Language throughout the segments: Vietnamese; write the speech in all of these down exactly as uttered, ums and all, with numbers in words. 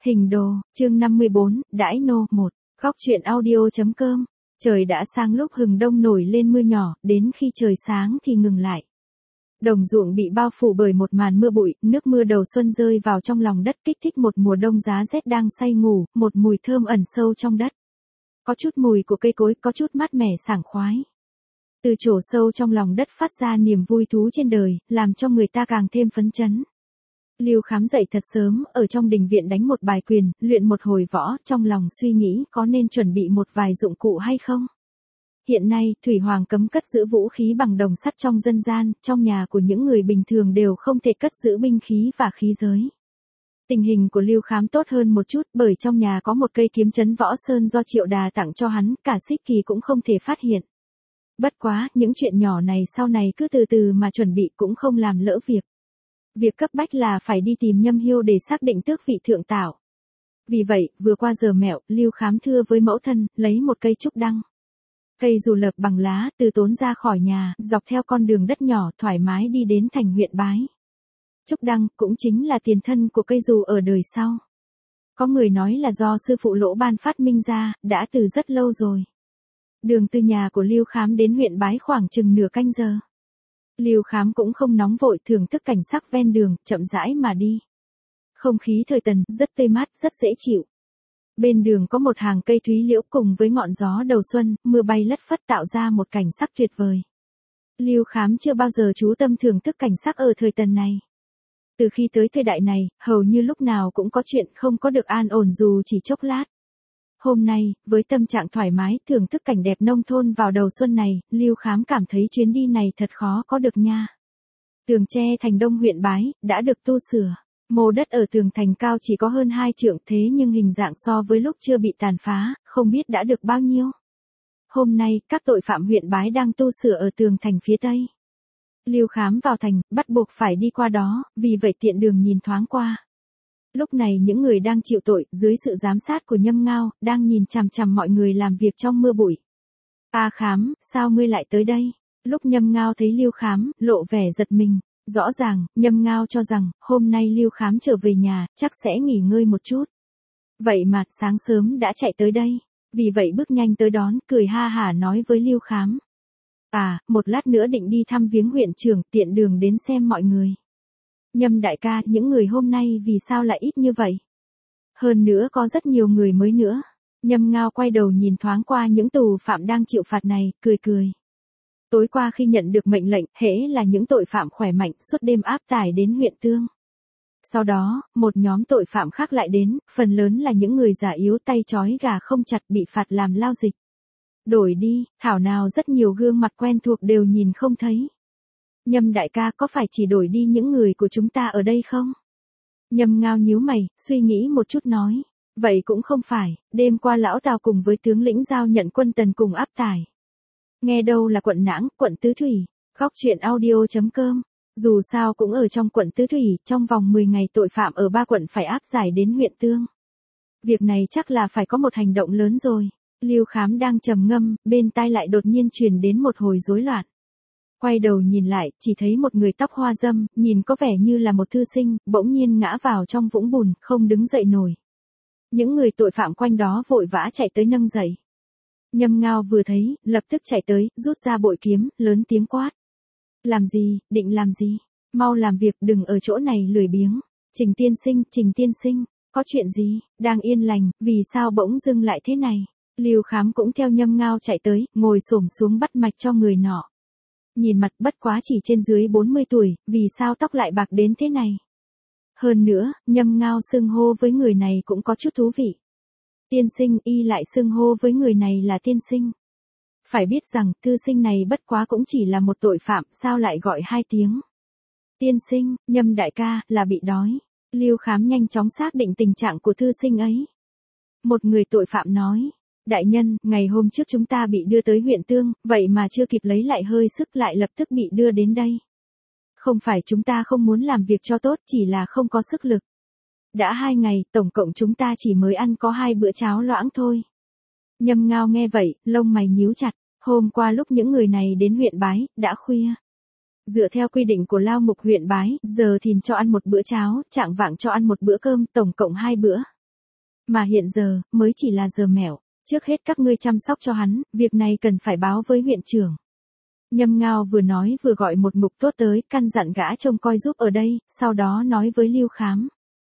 Hình đồ, chương năm mươi bốn, đãi nô, một. Góc truyện audio.com. Trời đã sang lúc hừng đông nổi lên mưa nhỏ, đến khi trời sáng thì ngừng lại. Đồng ruộng bị bao phủ bởi một màn mưa bụi, nước mưa đầu xuân rơi vào trong lòng đất kích thích một mùa đông giá rét đang say ngủ, một mùi thơm ẩn sâu trong đất. Có chút mùi của cây cối, có chút mát mẻ sảng khoái. Từ chỗ sâu trong lòng đất phát ra niềm vui thú trên đời, làm cho người ta càng thêm phấn chấn. Lưu Khám dậy thật sớm, ở trong đình viện đánh một bài quyền, luyện một hồi võ, trong lòng suy nghĩ có nên chuẩn bị một vài dụng cụ hay không. Hiện nay, Thủy Hoàng cấm cất giữ vũ khí bằng đồng sắt trong dân gian, trong nhà của những người bình thường đều không thể cất giữ binh khí và khí giới. Tình hình của Lưu Khám tốt hơn một chút, bởi trong nhà có một cây kiếm trấn võ sơn do Triệu Đà tặng cho hắn, cả Xích Kỳ cũng không thể phát hiện. Bất quá, những chuyện nhỏ này sau này cứ từ từ mà chuẩn bị cũng không làm lỡ việc. Việc cấp bách là phải đi tìm Nhâm Hiêu để xác định tước vị thượng tảo. Vì vậy, vừa qua giờ mẹo, Lưu Khám thưa với mẫu thân, lấy một cây trúc đăng. Cây dù lợp bằng lá, từ tốn ra khỏi nhà, dọc theo con đường đất nhỏ, thoải mái đi đến thành huyện Bái. Trúc đăng, cũng chính là tiền thân của cây dù ở đời sau. Có người nói là do sư phụ Lỗ Ban phát minh ra, đã từ rất lâu rồi. Đường từ nhà của Lưu Khám đến huyện Bái khoảng chừng nửa canh giờ. Lưu Khám cũng không nóng vội, thưởng thức cảnh sắc ven đường, chậm rãi mà đi. Không khí thời Tần rất tươi mát, rất dễ chịu. Bên đường có một hàng cây thúy liễu cùng với ngọn gió đầu xuân, mưa bay lất phất tạo ra một cảnh sắc tuyệt vời. Lưu Khám chưa bao giờ chú tâm thưởng thức cảnh sắc ở thời Tần này. Từ khi tới thời đại này, hầu như lúc nào cũng có chuyện không có được an ổn dù chỉ chốc lát. Hôm nay, với tâm trạng thoải mái, thưởng thức cảnh đẹp nông thôn vào đầu xuân này, Lưu Khám cảm thấy chuyến đi này thật khó có được nha. Tường tre thành Đông huyện Bái, đã được tu sửa. Mô đất ở tường thành cao chỉ có hơn hai trượng, thế nhưng hình dạng so với lúc chưa bị tàn phá, không biết đã được bao nhiêu. Hôm nay, các tội phạm huyện Bái đang tu sửa ở tường thành phía Tây. Lưu Khám vào thành, bắt buộc phải đi qua đó, vì vậy tiện đường nhìn thoáng qua. Lúc này những người đang chịu tội, dưới sự giám sát của Nhâm Ngao, đang nhìn chằm chằm mọi người làm việc trong mưa bụi. "A Khám, sao ngươi lại tới đây?" Lúc Nhâm Ngao thấy Lưu Khám, lộ vẻ giật mình. Rõ ràng, Nhâm Ngao cho rằng, hôm nay Lưu Khám trở về nhà, chắc sẽ nghỉ ngơi một chút. Vậy mà, sáng sớm đã chạy tới đây. Vì vậy bước nhanh tới đón, cười ha hả nói với Lưu Khám. "À, một lát nữa định đi thăm viếng huyện trưởng, tiện đường đến xem mọi người." "Nhâm đại ca, những người hôm nay vì sao lại ít như vậy? Hơn nữa có rất nhiều người mới nữa." Nhâm Ngao quay đầu nhìn thoáng qua những tù phạm đang chịu phạt này, cười cười. Tối qua khi nhận được mệnh lệnh, hễ là những tội phạm khỏe mạnh, suốt đêm áp tải đến huyện Tương. Sau đó, một nhóm tội phạm khác lại đến, phần lớn là những người già yếu tay trói gà không chặt bị phạt làm lao dịch. Đổi đi, thảo nào rất nhiều gương mặt quen thuộc đều nhìn không thấy. "Nhâm đại ca, có phải chỉ đổi đi những người của chúng ta ở đây không?" Nhâm Ngao nhíu mày, suy nghĩ một chút nói. "Vậy cũng không phải, đêm qua lão Tào cùng với tướng lĩnh giao nhận quân Tần cùng áp tải. Nghe đâu là quận Nãng, quận Tứ Thủy." Góc truyện audio.com. Dù sao cũng ở trong quận Tứ Thủy, trong vòng mười ngày tội phạm ở ba quận phải áp giải đến huyện Tương. Việc này chắc là phải có một hành động lớn rồi. Lưu Khám đang trầm ngâm, bên tai lại đột nhiên truyền đến một hồi rối loạn. Quay đầu nhìn lại, chỉ thấy một người tóc hoa râm, nhìn có vẻ như là một thư sinh, bỗng nhiên ngã vào trong vũng bùn, không đứng dậy nổi. Những người tội phạm quanh đó vội vã chạy tới nâng dậy. Nhâm Ngao vừa thấy, lập tức chạy tới, rút ra bội kiếm, lớn tiếng quát. "Làm gì, định làm gì? Mau làm việc, đừng ở chỗ này lười biếng. Trình tiên sinh, Trình tiên sinh, có chuyện gì? Đang yên lành, vì sao bỗng dưng lại thế này?" Lưu Khám cũng theo Nhâm Ngao chạy tới, ngồi xổm xuống bắt mạch cho người nọ. Nhìn mặt bất quá chỉ trên dưới bốn mươi tuổi, vì sao tóc lại bạc đến thế này? Hơn nữa, Nhâm Ngao xưng hô với người này cũng có chút thú vị. "Tiên sinh", y lại xưng hô với người này là tiên sinh. Phải biết rằng, thư sinh này bất quá cũng chỉ là một tội phạm, sao lại gọi hai tiếng. "Tiên sinh, Nhâm đại ca, là bị đói." Lưu Khám nhanh chóng xác định tình trạng của thư sinh ấy. Một người tội phạm nói. "Đại nhân, ngày hôm trước chúng ta bị đưa tới huyện Tương, vậy mà chưa kịp lấy lại hơi sức lại lập tức bị đưa đến đây. Không phải chúng ta không muốn làm việc cho tốt, chỉ là không có sức lực. Đã hai ngày, tổng cộng chúng ta chỉ mới ăn có hai bữa cháo loãng thôi." Nhâm Ngao nghe vậy, lông mày nhíu chặt. Hôm qua lúc những người này đến huyện Bái, đã khuya. Dựa theo quy định của lao mục huyện Bái, giờ thìn cho ăn một bữa cháo, chạng vạng cho ăn một bữa cơm, tổng cộng hai bữa. Mà hiện giờ, mới chỉ là giờ mẹo. Trước hết các ngươi chăm sóc cho hắn, việc này cần phải báo với huyện trưởng. Nhâm Ngao vừa nói vừa gọi một ngục tốt tới, căn dặn gã trông coi giúp ở đây, sau đó nói với Lưu Khám.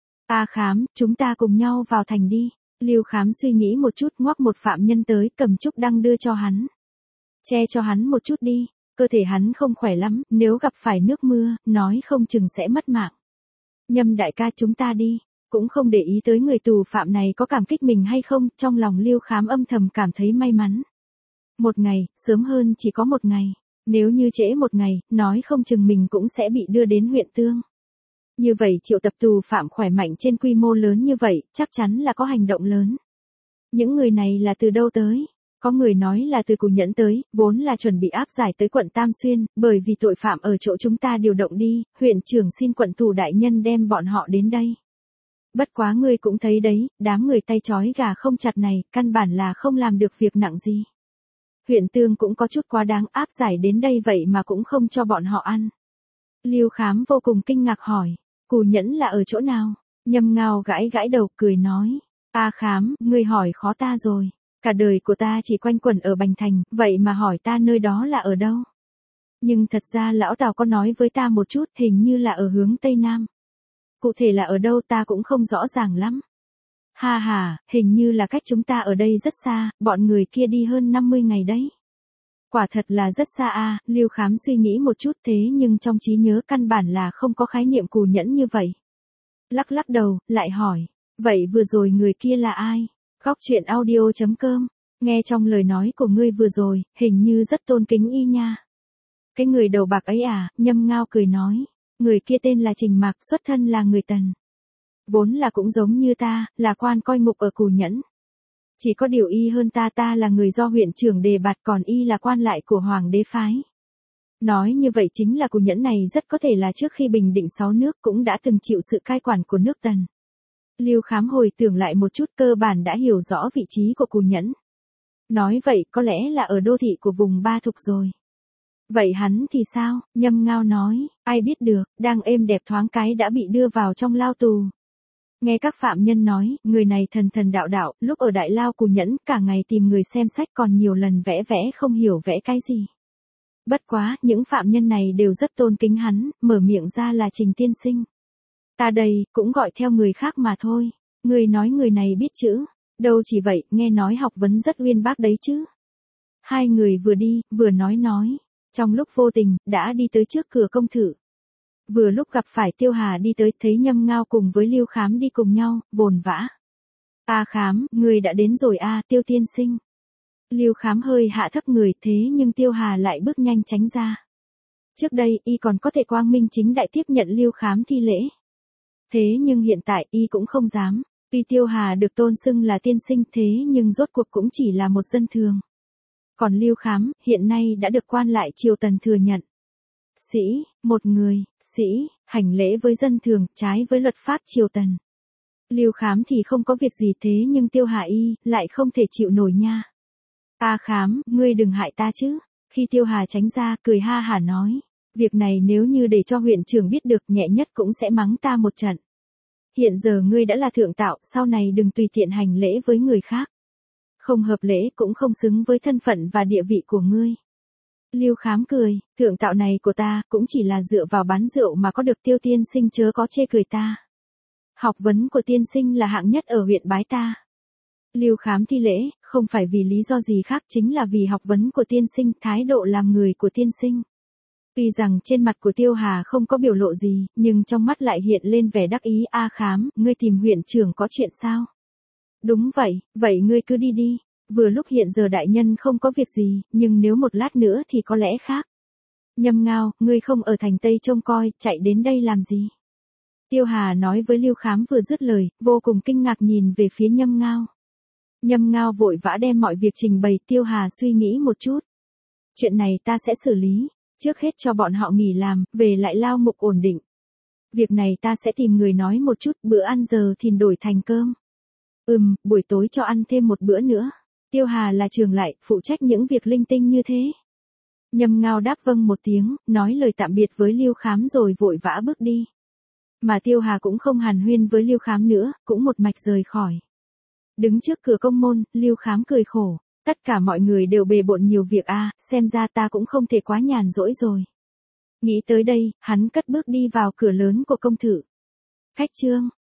A Khám, chúng ta cùng nhau vào thành đi. Lưu Khám suy nghĩ một chút, ngoắc một phạm nhân tới, cầm trúc đăng đưa cho hắn. Che cho hắn một chút đi, cơ thể hắn không khỏe lắm, nếu gặp phải nước mưa, nói không chừng sẽ mất mạng. Nhâm đại ca, chúng ta đi. Cũng không để ý tới người tù phạm này có cảm kích mình hay không, trong lòng Lưu Khám âm thầm cảm thấy may mắn. Một ngày, sớm hơn chỉ có một ngày. Nếu như trễ một ngày, nói không chừng mình cũng sẽ bị đưa đến huyện Tương. Như vậy triệu tập tù phạm khỏe mạnh trên quy mô lớn như vậy, chắc chắn là có hành động lớn. Những người này là từ đâu tới? Có người nói là từ Cù Nhẫn tới, vốn là chuẩn bị áp giải tới quận Tam Xuyên, bởi vì tội phạm ở chỗ chúng ta điều động đi, huyện trưởng xin quận tù đại nhân đem bọn họ đến đây. Bất quá ngươi cũng thấy đấy, đám người tay trói gà không chặt này, căn bản là không làm được việc nặng gì. Huyện Tương cũng có chút quá đáng, áp giải đến đây vậy mà cũng không cho bọn họ ăn. Lưu Khám vô cùng kinh ngạc hỏi, Cù Nhẫn là ở chỗ nào? Nhâm Ngao gãi gãi đầu cười nói, A Khám, ngươi hỏi khó ta rồi. Cả đời của ta chỉ quanh quẩn ở Bành Thành, vậy mà hỏi ta nơi đó là ở đâu? Nhưng thật ra lão Tào có nói với ta một chút, hình như là ở hướng Tây Nam. Cụ thể là ở đâu ta cũng không rõ ràng lắm. Ha ha, hình như là cách chúng ta ở đây rất xa, bọn người kia đi hơn năm mươi ngày đấy. Quả thật là rất xa a. Lưu Khám suy nghĩ một chút, thế nhưng trong trí nhớ căn bản là không có khái niệm Cù Nhẫn như vậy. Lắc lắc đầu, lại hỏi, vậy vừa rồi người kia là ai? Góc truyện audio chấm com, nghe trong lời nói của ngươi vừa rồi, hình như rất tôn kính y nha. Cái người đầu bạc ấy à? Nhâm Ngao cười nói, người kia tên là Trình Mạc, xuất thân là người Tần. Vốn là cũng giống như ta, là quan coi ngục ở Cù Nhẫn. Chỉ có điều y hơn ta, ta là người do huyện trưởng đề bạt, còn y là quan lại của hoàng đế phái. Nói như vậy chính là Cù Nhẫn này rất có thể là trước khi bình định sáu nước cũng đã từng chịu sự cai quản của nước Tần. Lưu Khám hồi tưởng lại một chút, cơ bản đã hiểu rõ vị trí của Cù Nhẫn. Nói vậy có lẽ là ở đô thị của vùng Ba Thục rồi. Vậy hắn thì sao? Nhâm Ngao nói, ai biết được, đang êm đẹp thoáng cái đã bị đưa vào trong lao tù. Nghe các phạm nhân nói, người này thần thần đạo đạo, lúc ở đại lao Cù Nhẫn cả ngày tìm người xem sách, còn nhiều lần vẽ vẽ không hiểu vẽ cái gì. Bất quá, những phạm nhân này đều rất tôn kính hắn, mở miệng ra là Trình tiên sinh. Ta đây, cũng gọi theo người khác mà thôi. Người nói người này biết chữ. Đâu chỉ vậy, nghe nói học vấn rất uyên bác đấy chứ. Hai người vừa đi, vừa nói nói. Trong lúc vô tình, đã đi tới trước cửa công thự. Vừa lúc gặp phải Tiêu Hà đi tới, thấy Nhâm Ngao cùng với Lưu Khám đi cùng nhau, vồn vã. A Khám, người đã đến rồi a, Tiêu tiên sinh. Lưu Khám hơi hạ thấp người, thế nhưng Tiêu Hà lại bước nhanh tránh ra. Trước đây, y còn có thể quang minh chính đại tiếp nhận Lưu Khám thi lễ. Thế nhưng hiện tại y cũng không dám, tuy Tiêu Hà được tôn xưng là tiên sinh, thế nhưng rốt cuộc cũng chỉ là một dân thường. Còn Lưu Khám, hiện nay đã được quan lại triều Tần thừa nhận. Sĩ, một người, sĩ, hành lễ với dân thường, trái với luật pháp triều Tần. Lưu Khám thì không có việc gì, thế nhưng Tiêu Hà y, lại không thể chịu nổi nha. A Khám, ngươi đừng hại ta chứ. Khi Tiêu Hà tránh ra, cười ha hả nói. Việc này nếu như để cho huyện trưởng biết được, nhẹ nhất cũng sẽ mắng ta một trận. Hiện giờ ngươi đã là thượng tạo, sau này đừng tùy tiện hành lễ với người khác. Không hợp lễ cũng không xứng với thân phận và địa vị của ngươi. Lưu Khám cười, thượng tạo này của ta, cũng chỉ là dựa vào bán rượu mà có được, Tiêu tiên sinh chớ có chê cười ta. Học vấn của tiên sinh là hạng nhất ở huyện bái ta. Lưu Khám thi lễ, không phải vì lý do gì khác, chính là vì học vấn của tiên sinh, thái độ làm người của tiên sinh. Tuy rằng trên mặt của Tiêu Hà không có biểu lộ gì, nhưng trong mắt lại hiện lên vẻ đắc ý. A Khám, ngươi tìm huyện trưởng có chuyện sao? Đúng vậy, vậy ngươi cứ đi đi. Vừa lúc hiện giờ đại nhân không có việc gì, nhưng nếu một lát nữa thì có lẽ khác. Nhâm Ngao, ngươi không ở thành Tây trông coi, chạy đến đây làm gì? Tiêu Hà nói với Lưu Khám vừa dứt lời, vô cùng kinh ngạc nhìn về phía Nhâm Ngao. Nhâm Ngao vội vã đem mọi việc trình bày. Tiêu Hà suy nghĩ một chút. Chuyện này ta sẽ xử lý. Trước hết cho bọn họ nghỉ làm, về lại lao ngục ổn định. Việc này ta sẽ tìm người nói một chút, bữa ăn giờ thìn đổi thành cơm. Ừm, buổi tối cho ăn thêm một bữa nữa. Tiêu Hà là trường lại, phụ trách những việc linh tinh như thế. Nhâm Ngao đáp vâng một tiếng, nói lời tạm biệt với Lưu Khám rồi vội vã bước đi. Mà Tiêu Hà cũng không hàn huyên với Lưu Khám nữa, cũng một mạch rời khỏi. Đứng trước cửa công môn, Lưu Khám cười khổ. Tất cả mọi người đều bề bộn nhiều việc a, xem ra ta cũng không thể quá nhàn rỗi rồi. Nghĩ tới đây, hắn cất bước đi vào cửa lớn của công thự. Khách trương,